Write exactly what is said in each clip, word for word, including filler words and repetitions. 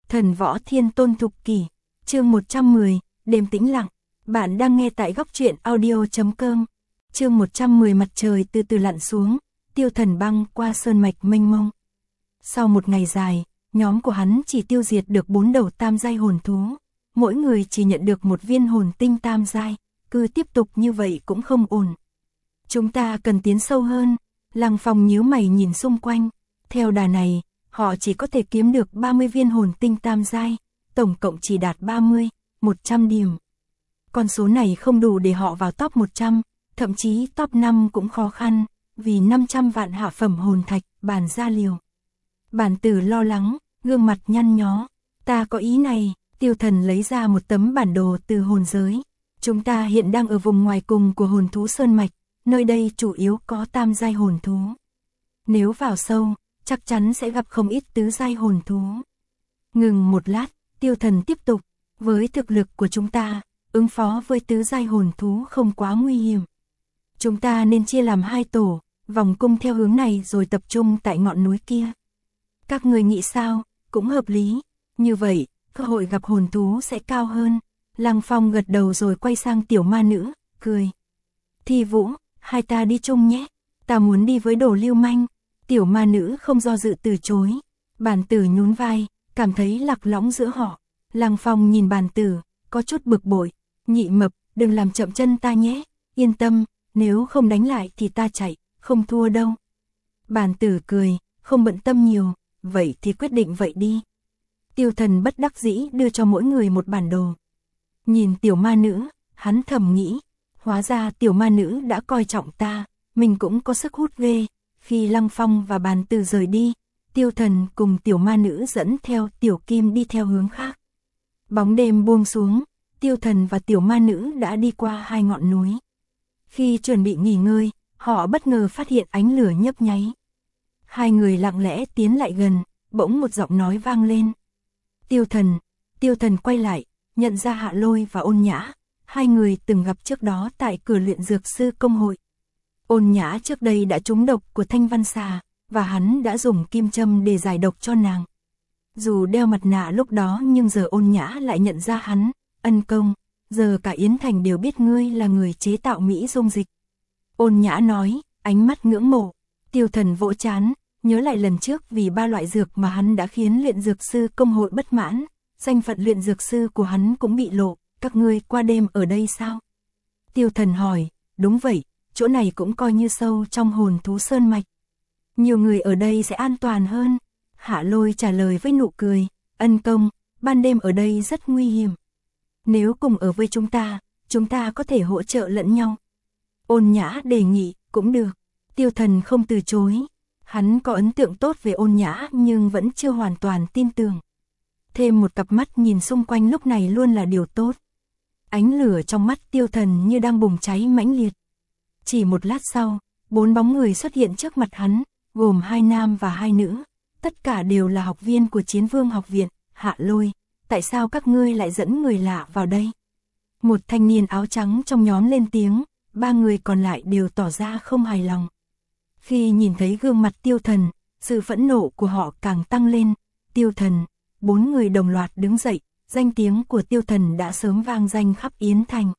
Thần võ thiên tôn thục kỷ, chương một trăm mười, đêm tĩnh lặng. Bạn đang nghe tại góc truyện audio.com. Chương một trăm mười, mặt trời từ từ lặn xuống, Tiêu Thần băng qua sơn mạch mênh mông. Sau một ngày dài, nhóm của hắn chỉ tiêu diệt được bốn đầu tam giai hồn thú, mỗi người chỉ nhận được một viên hồn tinh tam giai, cứ tiếp tục như vậy cũng không ổn. Chúng ta cần tiến sâu hơn. Lăng Phong nhíu mày nhìn xung quanh, theo đà này, họ chỉ có thể kiếm được ba mươi viên hồn tinh tam giai, tổng cộng chỉ đạt ba mươi, một trăm điểm. Con số này không đủ để họ vào top một trăm, thậm chí top năm cũng khó khăn, vì năm trăm vạn hạ phẩm hồn thạch, bàn ra liều. Bản Tử lo lắng, gương mặt nhăn nhó, ta có ý này. Tiêu Thần lấy ra một tấm bản đồ từ hồn giới. Chúng ta hiện đang ở vùng ngoài cùng của hồn thú sơn mạch, nơi đây chủ yếu có tam giai hồn thú. Nếu vào sâu, chắc chắn sẽ gặp không ít tứ giai hồn thú. Ngừng một lát, Tiêu Thần tiếp tục, với thực lực của chúng ta, ứng phó với tứ giai hồn thú không quá nguy hiểm. Chúng ta nên chia làm hai tổ, vòng cung theo hướng này rồi tập trung tại ngọn núi kia. Các người nghĩ sao? Cũng hợp lý. Như vậy, cơ hội gặp hồn thú sẽ cao hơn. Lăng Phong gật đầu rồi quay sang tiểu ma nữ, cười. Thi Vũ, hai ta đi chung nhé. Ta muốn đi với Đồ Lưu Manh. Tiểu ma nữ không do dự từ chối. Bản Tử nhún vai, cảm thấy lạc lõng giữa họ. Lăng Phong nhìn Bản Tử, có chút bực bội. Nhị mập, đừng làm chậm chân ta nhé. Yên tâm, nếu không đánh lại thì ta chạy, không thua đâu. Bản Tử cười, không bận tâm nhiều. Vậy thì quyết định vậy đi. Tiêu Thần bất đắc dĩ đưa cho mỗi người một bản đồ. Nhìn tiểu ma nữ, hắn thầm nghĩ, hóa ra tiểu ma nữ đã coi trọng ta, mình cũng có sức hút ghê. Khi Lăng Phong và Bản Tử rời đi, Tiêu Thần cùng tiểu ma nữ dẫn theo tiểu kim đi theo hướng khác. Bóng đêm buông xuống, Tiêu Thần và tiểu ma nữ đã đi qua hai ngọn núi. Khi chuẩn bị nghỉ ngơi, họ bất ngờ phát hiện ánh lửa nhấp nháy. Hai người lặng lẽ tiến lại gần, bỗng một giọng nói vang lên. Tiêu Thần. Tiêu Thần quay lại, nhận ra Hạ Lôi và Ôn Nhã, hai người từng gặp trước đó tại cửa luyện dược sư công hội. Ôn Nhã trước đây đã trúng độc của Thanh Văn Xà, và hắn đã dùng kim châm để giải độc cho nàng. Dù đeo mặt nạ lúc đó nhưng giờ Ôn Nhã lại nhận ra hắn. Ân công, giờ cả Yến Thành đều biết ngươi là người chế tạo mỹ dung dịch. Ôn Nhã nói, ánh mắt ngưỡng mộ. Tiêu Thần vỗ trán, nhớ lại lần trước vì ba loại dược mà hắn đã khiến luyện dược sư công hội bất mãn, danh phận luyện dược sư của hắn cũng bị lộ. Các ngươi qua đêm ở đây sao? Tiêu Thần hỏi, đúng vậy, chỗ này cũng coi như sâu trong hồn thú sơn mạch. Nhiều người ở đây sẽ an toàn hơn. Hạ Lôi trả lời với nụ cười, ân công, ban đêm ở đây rất nguy hiểm. Nếu cùng ở với chúng ta, chúng ta có thể hỗ trợ lẫn nhau. Ôn Nhã đề nghị, cũng được. Tiêu Thần không từ chối. Hắn có ấn tượng tốt về Ôn Nhã nhưng vẫn chưa hoàn toàn tin tưởng. Thêm một cặp mắt nhìn xung quanh lúc này luôn là điều tốt. Ánh lửa trong mắt Tiêu Thần như đang bùng cháy mãnh liệt. Chỉ một lát sau, bốn bóng người xuất hiện trước mặt hắn, gồm hai nam và hai nữ. Tất cả đều là học viên của Chiến Vương học viện. Hạ Lôi, tại sao các ngươi lại dẫn người lạ vào đây? Một thanh niên áo trắng trong nhóm lên tiếng, ba người còn lại đều tỏ ra không hài lòng. Khi nhìn thấy gương mặt Tiêu Thần, sự phẫn nộ của họ càng tăng lên. Tiêu Thần, bốn người đồng loạt đứng dậy, danh tiếng của Tiêu Thần đã sớm vang danh khắp Yến Thành.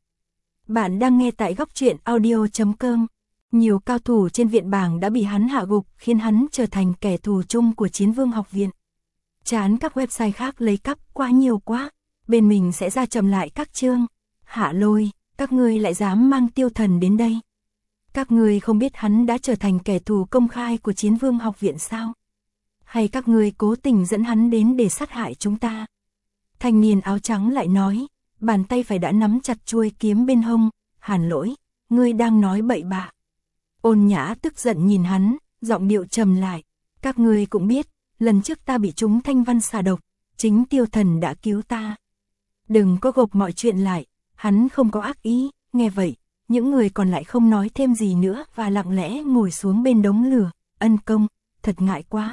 Bạn đang nghe tại góc truyện audio.com. Nhiều cao thủ trên viện bảng đã bị hắn hạ gục, khiến hắn trở thành kẻ thù chung của Chiến Vương học viện. Chán các website khác lấy cắp quá nhiều quá, bên mình sẽ ra chậm lại các chương. Hạ Lôi, các ngươi lại dám mang Tiêu Thần đến đây? Các ngươi không biết hắn đã trở thành kẻ thù công khai của Chiến Vương học viện sao? Hay các ngươi cố tình dẫn hắn đến để sát hại chúng ta? Thanh niên áo trắng lại nói, bàn tay phải đã nắm chặt chuôi kiếm bên hông. Hàn Lỗi, ngươi đang nói bậy bạ. Ôn Nhã tức giận nhìn hắn, giọng điệu trầm lại. Các ngươi cũng biết, lần trước ta bị trúng Thanh Văn Xà độc, chính Tiêu Thần đã cứu ta. Đừng có gộp mọi chuyện lại, hắn không có ác ý. Nghe vậy, những người còn lại không nói thêm gì nữa và lặng lẽ ngồi xuống bên đống lửa. Ân công, thật ngại quá.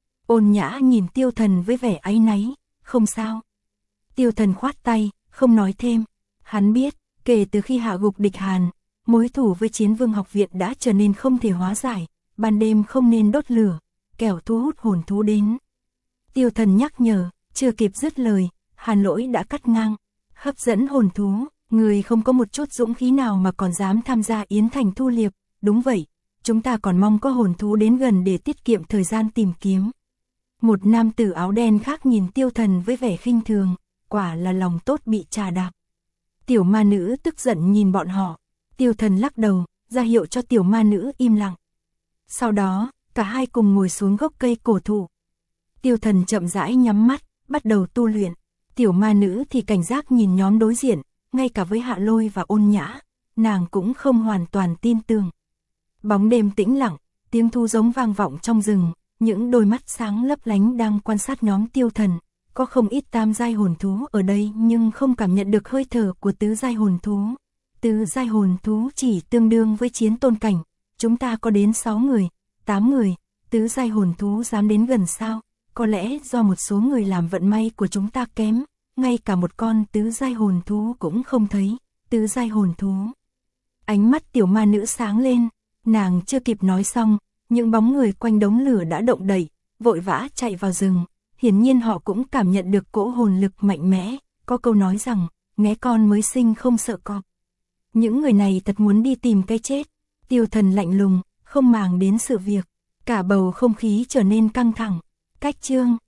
Ôn Nhã nhìn Tiêu Thần với vẻ áy náy, không sao. Tiêu Thần khoát tay, không nói thêm. Hắn biết, kể từ khi hạ gục địch Hàn, mối thù với Chiến Vương học viện đã trở nên không thể hóa giải. Ban đêm không nên đốt lửa, kẻo thu hút hồn thú đến. Tiêu Thần nhắc nhở, Chưa kịp dứt lời, Hàn Lỗi đã cắt ngang. Hấp dẫn hồn thú, người không có một chút dũng khí nào mà còn dám tham gia Yến Thành thu liệp, đúng vậy, chúng ta còn mong có hồn thú đến gần để tiết kiệm thời gian tìm kiếm. Một nam tử áo đen khác nhìn Tiêu Thần với vẻ khinh thường, quả là lòng tốt bị trà đạp. Tiểu ma nữ tức giận nhìn bọn họ, Tiêu Thần lắc đầu, ra hiệu cho tiểu ma nữ im lặng. Sau đó, cả hai cùng ngồi xuống gốc cây cổ thụ. Tiêu Thần chậm rãi nhắm mắt, bắt đầu tu luyện. Tiểu ma nữ thì cảnh giác nhìn nhóm đối diện, ngay cả với Hạ Lôi và Ôn Nhã, nàng cũng không hoàn toàn tin tưởng. Bóng đêm tĩnh lặng, tiếng thu giống vang vọng trong rừng, những đôi mắt sáng lấp lánh đang quan sát nhóm Tiêu Thần. Có không ít tam giai hồn thú ở đây nhưng không cảm nhận được hơi thở của tứ giai hồn thú. Tứ giai hồn thú chỉ tương đương với chiến tôn cảnh, chúng ta có đến sáu người, tám người, tứ giai hồn thú dám đến gần sao? Có lẽ do một số người làm vận may của chúng ta kém, ngay cả một con tứ giai hồn thú cũng không thấy. Tứ giai hồn thú. Ánh mắt tiểu ma nữ sáng lên, nàng chưa kịp nói xong, những bóng người quanh đống lửa đã động đậy, vội vã chạy vào rừng. Hiển nhiên họ cũng cảm nhận được cỗ hồn lực mạnh mẽ, có câu nói rằng, nghé con mới sinh không sợ cọp. Những người này thật muốn đi tìm cái chết. Tiêu Thần lạnh lùng, không màng đến sự việc, cả bầu không khí trở nên căng thẳng. Cách chương